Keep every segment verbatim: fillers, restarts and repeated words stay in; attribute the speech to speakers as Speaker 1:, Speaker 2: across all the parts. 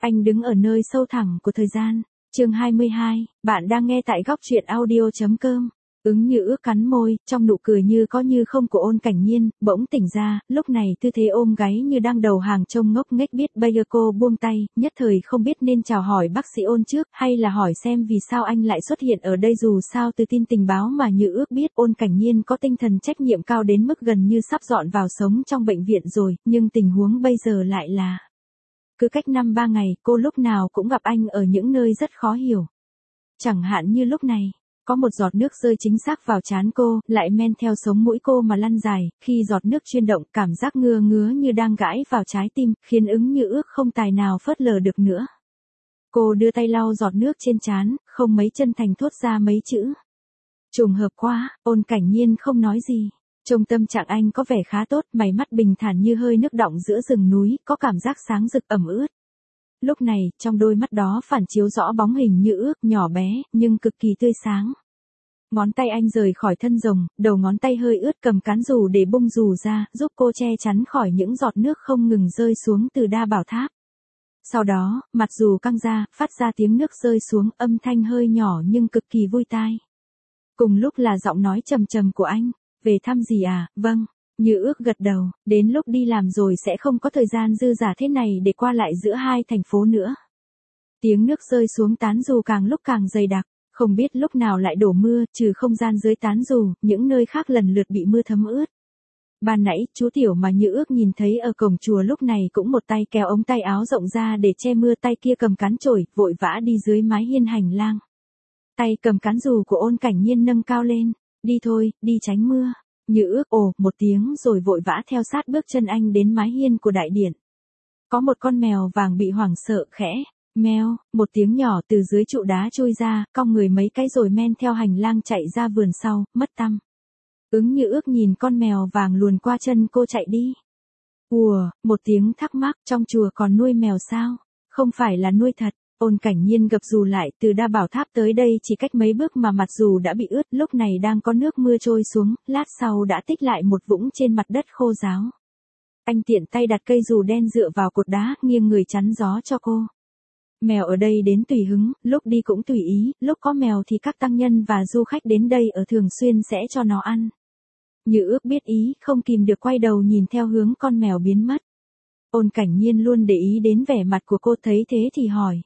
Speaker 1: Anh đứng ở nơi sâu thẳm của thời gian. Chương hai mươi hai, bạn đang nghe tại góc truyện audio.com. Ứng Như Ước cắn môi, trong nụ cười như có như không của Ôn Cảnh Nhiên, bỗng tỉnh ra, lúc này tư thế ôm gáy như đang đầu hàng trông ngốc nghếch, biết bây giờ cô buông tay, nhất thời không biết nên chào hỏi bác sĩ Ôn trước, hay là hỏi xem vì sao anh lại xuất hiện ở đây. Dù sao từ tin tình báo mà Như Ước biết, Ôn Cảnh Nhiên có tinh thần trách nhiệm cao đến mức gần như sắp dọn vào sống trong bệnh viện rồi, nhưng tình huống bây giờ lại là cứ cách năm ba ngày, cô lúc nào cũng gặp anh ở những nơi rất khó hiểu. Chẳng hạn như lúc này, có một giọt nước rơi chính xác vào trán cô, lại men theo sống mũi cô mà lăn dài, khi giọt nước chuyên động, cảm giác ngứa ngứa như đang gãi vào trái tim, khiến Ứng Như Ước không tài nào phớt lờ được nữa. Cô đưa tay lau giọt nước trên trán, không mấy chân thành thốt ra mấy chữ. Trùng hợp quá. Ôn Cảnh Nhiên không nói gì. Trông tâm trạng anh có vẻ khá tốt, mày mắt bình thản như hơi nước đọng giữa rừng núi, có cảm giác sáng rực ẩm ướt. Lúc này, trong đôi mắt đó phản chiếu rõ bóng hình Như Ước, nhỏ bé, nhưng cực kỳ tươi sáng. Ngón tay anh rời khỏi thân rồng, đầu ngón tay hơi ướt cầm cán dù để bung dù ra, giúp cô che chắn khỏi những giọt nước không ngừng rơi xuống từ đa bảo tháp. Sau đó, mặt dù căng ra, phát ra tiếng nước rơi xuống, âm thanh hơi nhỏ nhưng cực kỳ vui tai. Cùng lúc là giọng nói trầm trầm của anh. Về thăm gì à? Vâng. Như Ước gật đầu, đến lúc đi làm rồi sẽ không có thời gian dư dả thế này để qua lại giữa hai thành phố nữa. Tiếng nước rơi xuống tán dù càng lúc càng dày đặc, không biết lúc nào lại đổ mưa, trừ không gian dưới tán dù, những nơi khác lần lượt bị mưa thấm ướt. Ban nãy, chú Tiểu mà Như Ước nhìn thấy ở cổng chùa lúc này cũng một tay kéo ống tay áo rộng ra để che mưa, tay kia cầm cán chổi, vội vã đi dưới mái hiên hành lang. Tay cầm cán dù của Ôn Cảnh Nhiên nâng cao lên, đi thôi, đi tránh mưa. Như Ước ồ một tiếng rồi vội vã theo sát bước chân anh đến mái hiên của đại điện. Có một con mèo vàng bị hoảng sợ khẽ, meo, một tiếng nhỏ từ dưới trụ đá trôi ra, cong người mấy cái rồi men theo hành lang chạy ra vườn sau, mất tăm. Ứng Như Ước nhìn con mèo vàng luồn qua chân cô chạy đi. Ùa, một tiếng thắc mắc, trong chùa còn nuôi mèo sao? Không phải là nuôi thật. Ôn Cảnh Nhiên gập dù lại, từ đa bảo tháp tới đây chỉ cách mấy bước mà mặt dù đã bị ướt, lúc này đang có nước mưa trôi xuống, lát sau đã tích lại một vũng trên mặt đất khô ráo. Anh tiện tay đặt cây dù đen dựa vào cột đá, nghiêng người chắn gió cho cô. Mèo ở đây đến tùy hứng, lúc đi cũng tùy ý, lúc có mèo thì các tăng nhân và du khách đến đây ở thường xuyên sẽ cho nó ăn. Như Ước biết ý, không kìm được quay đầu nhìn theo hướng con mèo biến mất. Ôn Cảnh Nhiên luôn để ý đến vẻ mặt của cô, thấy thế thì hỏi.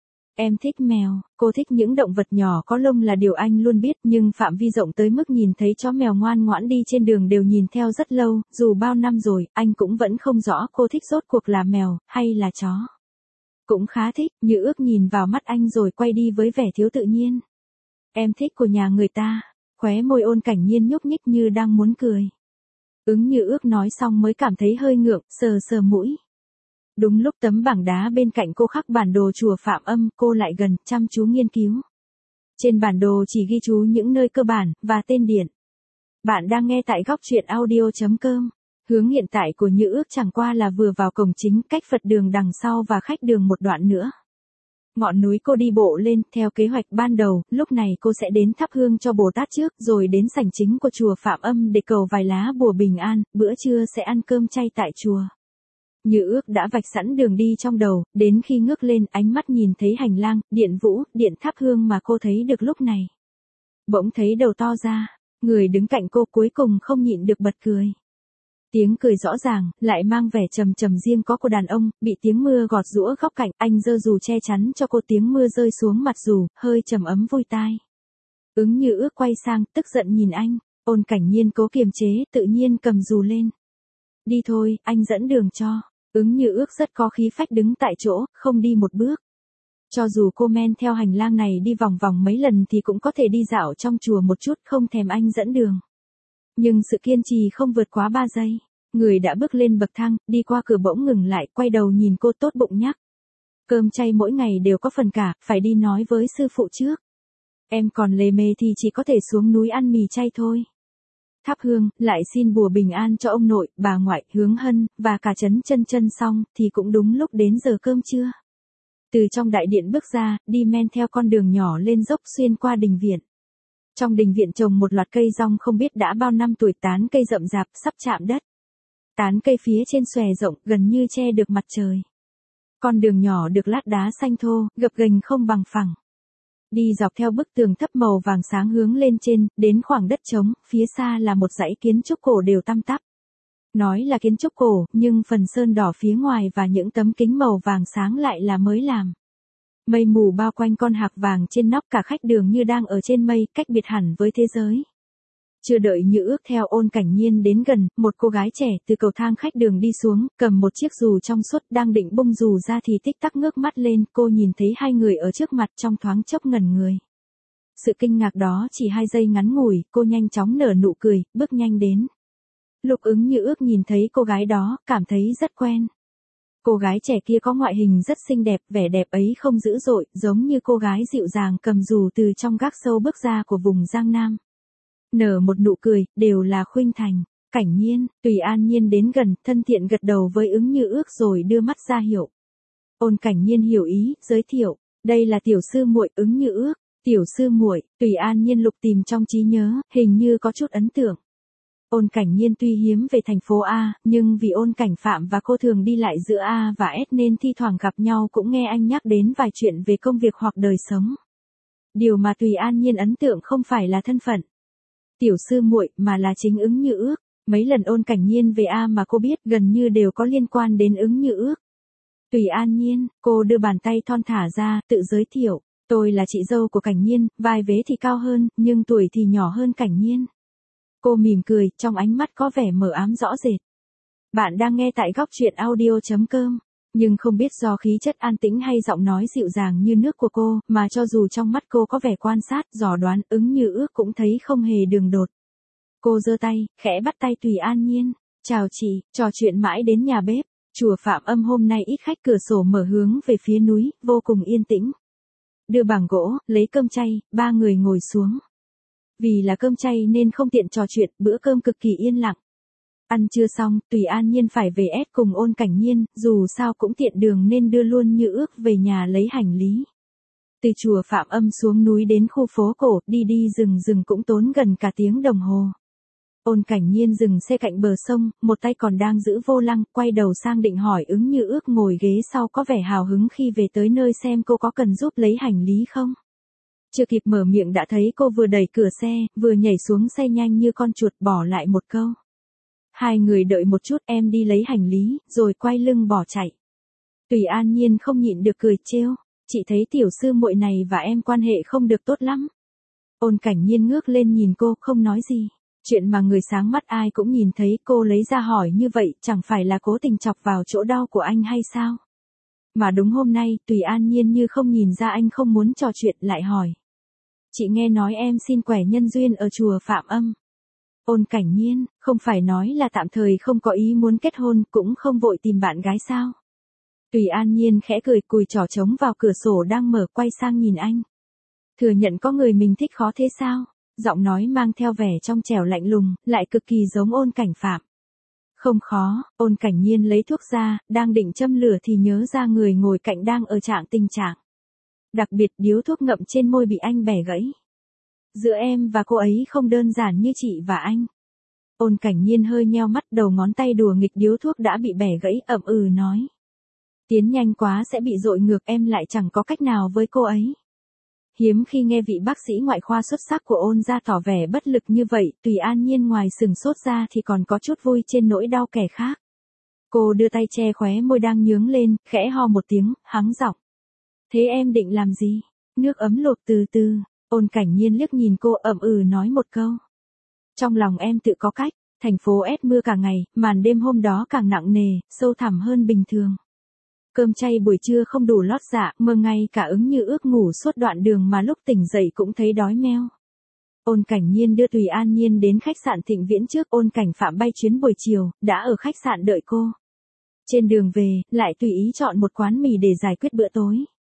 Speaker 1: Em thích mèo, cô thích những động vật nhỏ có lông là điều anh luôn biết, nhưng phạm vi rộng tới mức nhìn thấy chó mèo ngoan ngoãn đi trên đường đều nhìn theo rất lâu, dù bao năm rồi, anh cũng vẫn không rõ cô thích rốt cuộc là mèo, hay là chó. Cũng khá thích. Như Ước nhìn vào mắt anh rồi quay đi với vẻ thiếu tự nhiên. Em thích của nhà người ta. Khóe môi Ôn Cảnh Nhiên nhúc nhích như đang muốn cười. Ứng Như Ước nói xong mới cảm thấy hơi ngượng, sờ sờ mũi. Đúng lúc tấm bảng đá bên cạnh cô khắc bản đồ chùa Phạm Âm, cô lại gần, chăm chú nghiên cứu. Trên bản đồ chỉ ghi chú những nơi cơ bản, và tên điện. Bạn đang nghe tại góc truyện audio.com. Hướng hiện tại của Như Ước chẳng qua là vừa vào cổng chính, cách Phật đường đằng sau và khách đường một đoạn nữa. Ngọn núi cô đi bộ lên, theo kế hoạch ban đầu, lúc này cô sẽ đến thắp hương cho Bồ Tát trước, rồi đến sảnh chính của chùa Phạm Âm để cầu vài lá bùa bình an, bữa trưa sẽ ăn cơm chay tại chùa. Như Ước đã vạch sẵn đường đi trong đầu, đến khi ngước lên, ánh mắt nhìn thấy hành lang, điện vũ, điện thắp hương mà cô thấy được lúc này. Bỗng thấy đầu to ra, người đứng cạnh cô cuối cùng không nhịn được bật cười. Tiếng cười rõ ràng, lại mang vẻ trầm trầm riêng có của đàn ông, bị tiếng mưa gọt giũa góc cạnh, anh giơ dù che chắn cho cô, tiếng mưa rơi xuống mặt dù, hơi trầm ấm vui tai. Ứng Như Ước quay sang, tức giận nhìn anh. Ôn Cảnh Nhiên cố kiềm chế, tự nhiên cầm dù lên. Đi thôi, anh dẫn đường cho. Ứng Như Ước rất có khí phách đứng tại chỗ, không đi một bước. Cho dù cô men theo hành lang này đi vòng vòng mấy lần thì cũng có thể đi dạo trong chùa một chút, không thèm anh dẫn đường. Nhưng sự kiên trì không vượt quá ba giây. Người đã bước lên bậc thang, đi qua cửa bỗng ngừng lại, quay đầu nhìn cô tốt bụng nhắc. Cơm chay mỗi ngày đều có phần cả, phải đi nói với sư phụ trước. Em còn lề mề thì chỉ có thể xuống núi ăn mì chay thôi. Thắp hương, lại xin bùa bình an cho ông nội, bà ngoại, Hướng Hân, và cả Trấn Chân Chân xong, thì cũng đúng lúc đến giờ cơm trưa. Từ trong đại điện bước ra, đi men theo con đường nhỏ lên dốc xuyên qua đình viện. Trong đình viện trồng một loạt cây rong không biết đã bao năm tuổi, tán cây rậm rạp, sắp chạm đất. Tán cây phía trên xòe rộng, gần như che được mặt trời. Con đường nhỏ được lát đá xanh thô, gập ghềnh không bằng phẳng. Đi dọc theo bức tường thấp màu vàng sáng hướng lên trên, đến khoảng đất trống, phía xa là một dãy kiến trúc cổ đều tăm tắp. Nói là kiến trúc cổ, nhưng phần sơn đỏ phía ngoài và những tấm kính màu vàng sáng lại là mới làm. Mây mù bao quanh con hạc vàng trên nóc, cả khách đường như đang ở trên mây, cách biệt hẳn với thế giới. Chưa đợi Như Ước theo Ôn Cảnh Nhiên đến gần, một cô gái trẻ từ cầu thang khách đường đi xuống, cầm một chiếc dù trong suốt, đang định bung dù ra thì tích tắc ngước mắt lên, cô nhìn thấy hai người ở trước mặt, trong thoáng chốc ngẩn người. Sự kinh ngạc đó chỉ hai giây ngắn ngủi, cô nhanh chóng nở nụ cười, bước nhanh đến. Lục Ứng Như Ước nhìn thấy cô gái đó, cảm thấy rất quen. Cô gái trẻ kia có ngoại hình rất xinh đẹp, vẻ đẹp ấy không dữ dội, giống như cô gái dịu dàng cầm dù từ trong gác sâu bước ra của vùng Giang Nam. Nở một nụ cười, đều là khuynh thành. Cảnh Nhiên, Tùy An Nhiên đến gần, thân thiện gật đầu với Ứng Như Ước rồi đưa mắt ra hiệu. Ôn Cảnh Nhiên hiểu ý, giới thiệu, đây là tiểu sư muội Ứng Như Ước. Tiểu sư muội, Tùy An Nhiên lục tìm trong trí nhớ, hình như có chút ấn tượng. Ôn Cảnh Nhiên tuy hiếm về thành phố A, nhưng vì Ôn Cảnh Phạm và cô thường đi lại giữa A và S nên thi thoảng gặp nhau cũng nghe anh nhắc đến vài chuyện về công việc hoặc đời sống. Điều mà Tùy An Nhiên ấn tượng không phải là thân phận tiểu sư muội mà là chính Ứng Như Ước. Mấy lần Ôn Cảnh Nhiên về A mà cô biết gần như đều có liên quan đến Ứng Như Ước. Tùy An Nhiên, cô đưa bàn tay thon thả ra, tự giới thiệu, tôi là chị dâu của Cảnh Nhiên, vai vế thì cao hơn, nhưng tuổi thì nhỏ hơn Cảnh Nhiên. Cô mỉm cười, trong ánh mắt có vẻ mờ ám rõ rệt. Bạn đang nghe tại góc truyện audio chấm com, nhưng không biết do khí chất an tĩnh hay giọng nói dịu dàng như nước của cô, mà cho dù trong mắt cô có vẻ quan sát, dò đoán, Ứng Như Ước cũng thấy không hề đường đột. Cô giơ tay, khẽ bắt tay Tùy An Nhiên, chào chị, trò chuyện mãi đến nhà bếp. Chùa Phạm Âm hôm nay ít khách, cửa sổ mở hướng về phía núi, vô cùng yên tĩnh. Đưa bảng gỗ, lấy cơm chay, ba người ngồi xuống. Vì là cơm chay nên không tiện trò chuyện, bữa cơm cực kỳ yên lặng. Ăn trưa xong, Tùy An Nhiên phải về S cùng Ôn Cảnh Nhiên, dù sao cũng tiện đường nên đưa luôn Như Ước về nhà lấy hành lý. Từ chùa Phạm Âm xuống núi đến khu phố cổ, đi đi rừng rừng cũng tốn gần cả tiếng đồng hồ. Ôn Cảnh Nhiên dừng xe cạnh bờ sông, một tay còn đang giữ vô lăng, quay đầu sang định hỏi Ứng Như Ước ngồi ghế sau có vẻ hào hứng khi về tới nơi xem cô có cần giúp lấy hành lý không. Chưa kịp mở miệng đã thấy cô vừa đẩy cửa xe, vừa nhảy xuống xe nhanh như con chuột, bỏ lại một câu. Hai người đợi một chút, em đi lấy hành lý, rồi quay lưng bỏ chạy. Tùy An Nhiên không nhịn được cười trêu, chị thấy tiểu sư muội này và em quan hệ không được tốt lắm. Ôn Cảnh Nhiên ngước lên nhìn cô, không nói gì. Chuyện mà người sáng mắt ai cũng nhìn thấy, cô lấy ra hỏi như vậy, chẳng phải là cố tình chọc vào chỗ đau của anh hay sao? Mà đúng hôm nay, Tùy An Nhiên như không nhìn ra anh không muốn trò chuyện, lại hỏi. Chị nghe nói em xin quẻ nhân duyên ở chùa Phạm Âm. Ôn Cảnh Nhiên, không phải nói là tạm thời không có ý muốn kết hôn, cũng không vội tìm bạn gái sao? Tùy An Nhiên khẽ cười, cùi trỏ trống vào cửa sổ đang mở, quay sang nhìn anh. Thừa nhận có người mình thích khó thế sao? Giọng nói mang theo vẻ trong trẻo lạnh lùng, lại cực kỳ giống Ôn Cảnh Phạm. Không khó, Ôn Cảnh Nhiên lấy thuốc ra, đang định châm lửa thì nhớ ra người ngồi cạnh đang ở trạng tình trạng. Đặc biệt điếu thuốc ngậm trên môi bị anh bẻ gãy. Giữa em và cô ấy không đơn giản như chị và anh. Ôn Cảnh Nhiên hơi nheo mắt, đầu ngón tay đùa nghịch điếu thuốc đã bị bẻ gãy, ậm ừ nói. Tiến nhanh quá sẽ bị dội ngược, em lại chẳng có cách nào với cô ấy. Hiếm khi nghe vị bác sĩ ngoại khoa xuất sắc của Ôn gia tỏ vẻ bất lực như vậy, Tùy An Nhiên ngoài sừng sốt ra thì còn có chút vui trên nỗi đau kẻ khác. Cô đưa tay che khóe môi đang nhướng lên, khẽ ho một tiếng, hắng giọng. Thế em định làm gì? Nước ấm lột từ từ. Ôn Cảnh Nhiên liếc nhìn cô, ậm ừ nói một câu. Trong lòng em tự có cách. Thành phố S mưa cả ngày, màn đêm hôm đó càng nặng nề, sâu thẳm hơn bình thường. Cơm chay buổi trưa không đủ lót dạ, mơ ngay cả Ứng Như Ước ngủ suốt đoạn đường mà lúc tỉnh dậy cũng thấy đói meo. Ôn Cảnh Nhiên đưa Tùy An Nhiên đến khách sạn Thịnh Viễn trước, Ôn Cảnh Phạm bay chuyến buổi chiều, đã ở khách sạn đợi cô. Trên đường về, lại tùy ý chọn một quán mì để giải quyết bữa tối.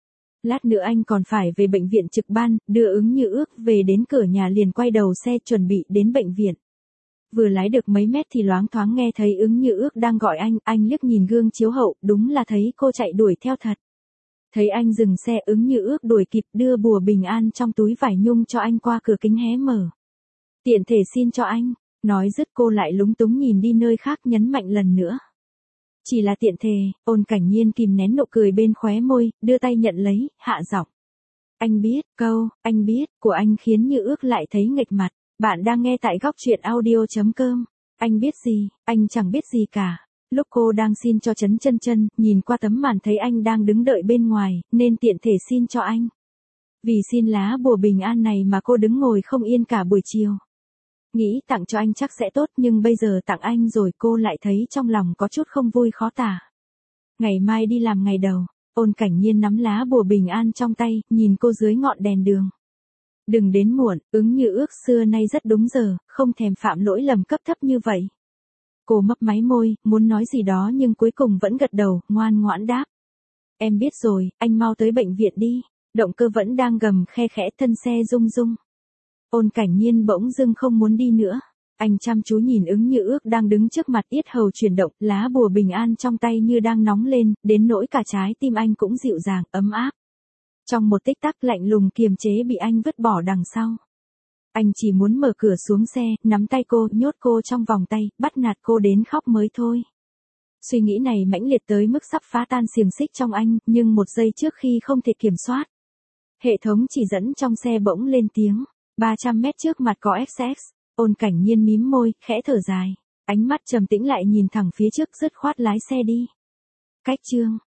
Speaker 1: Lát nữa anh còn phải về bệnh viện trực ban, đưa Ứng Như Ước về đến cửa nhà liền quay đầu xe chuẩn bị đến bệnh viện. Vừa lái được mấy mét thì loáng thoáng nghe thấy Ứng Như Ước đang gọi anh, anh liếc nhìn gương chiếu hậu, đúng là thấy cô chạy đuổi theo thật. Thấy anh dừng xe, Ứng Như Ước đuổi kịp, đưa bùa bình an trong túi vải nhung cho anh qua cửa kính hé mở. Tiện thể xin cho anh, nói dứt cô lại lúng túng nhìn đi nơi khác, nhấn mạnh lần nữa. Chỉ là tiện thề, Ôn Cảnh Nhiên kìm nén nụ cười bên khóe môi, đưa tay nhận lấy, hạ giọng. Anh biết, câu, anh biết, của anh khiến Như Ước lại thấy nghệch mặt. Bạn đang nghe tại góc truyện audio.com. Anh biết gì, anh chẳng biết gì cả. Lúc cô đang xin cho Trấn Chân Chân, nhìn qua tấm màn thấy anh đang đứng đợi bên ngoài, nên tiện thể xin cho anh. Vì xin lá bùa bình an này mà cô đứng ngồi không yên cả buổi chiều. Nghĩ tặng cho anh chắc sẽ tốt, nhưng bây giờ tặng anh rồi cô lại thấy trong lòng có chút không vui khó tả. Ngày mai đi làm ngày đầu, Ôn Cảnh Nhiên nắm lá bùa bình an trong tay, nhìn cô dưới ngọn đèn đường. Đừng đến muộn, Ứng Như Ước xưa nay rất đúng giờ, không thèm phạm lỗi lầm cấp thấp như vậy. Cô mấp máy môi, muốn nói gì đó nhưng cuối cùng vẫn gật đầu, ngoan ngoãn đáp. Em biết rồi, anh mau tới bệnh viện đi. Động cơ vẫn đang gầm khe khẽ, thân xe rung rung. Ôn Cảnh Nhiên bỗng dưng không muốn đi nữa. Anh chăm chú nhìn Ứng Như Ước đang đứng trước mặt, yết hầu chuyển động, lá bùa bình an trong tay như đang nóng lên, đến nỗi cả trái tim anh cũng dịu dàng, ấm áp. Trong một tích tắc lạnh lùng kiềm chế bị anh vứt bỏ đằng sau. Anh chỉ muốn mở cửa xuống xe, nắm tay cô, nhốt cô trong vòng tay, bắt nạt cô đến khóc mới thôi. Suy nghĩ này mãnh liệt tới mức sắp phá tan xiềng xích trong anh, nhưng một giây trước khi không thể kiểm soát. Hệ thống chỉ dẫn trong xe bỗng lên tiếng. ba trăm mét trước mặt có ét ét. Ôn Cảnh Nhiên mím môi, khẽ thở dài. Ánh mắt trầm tĩnh lại nhìn thẳng phía trước, dứt khoát lái xe đi. Cách chương.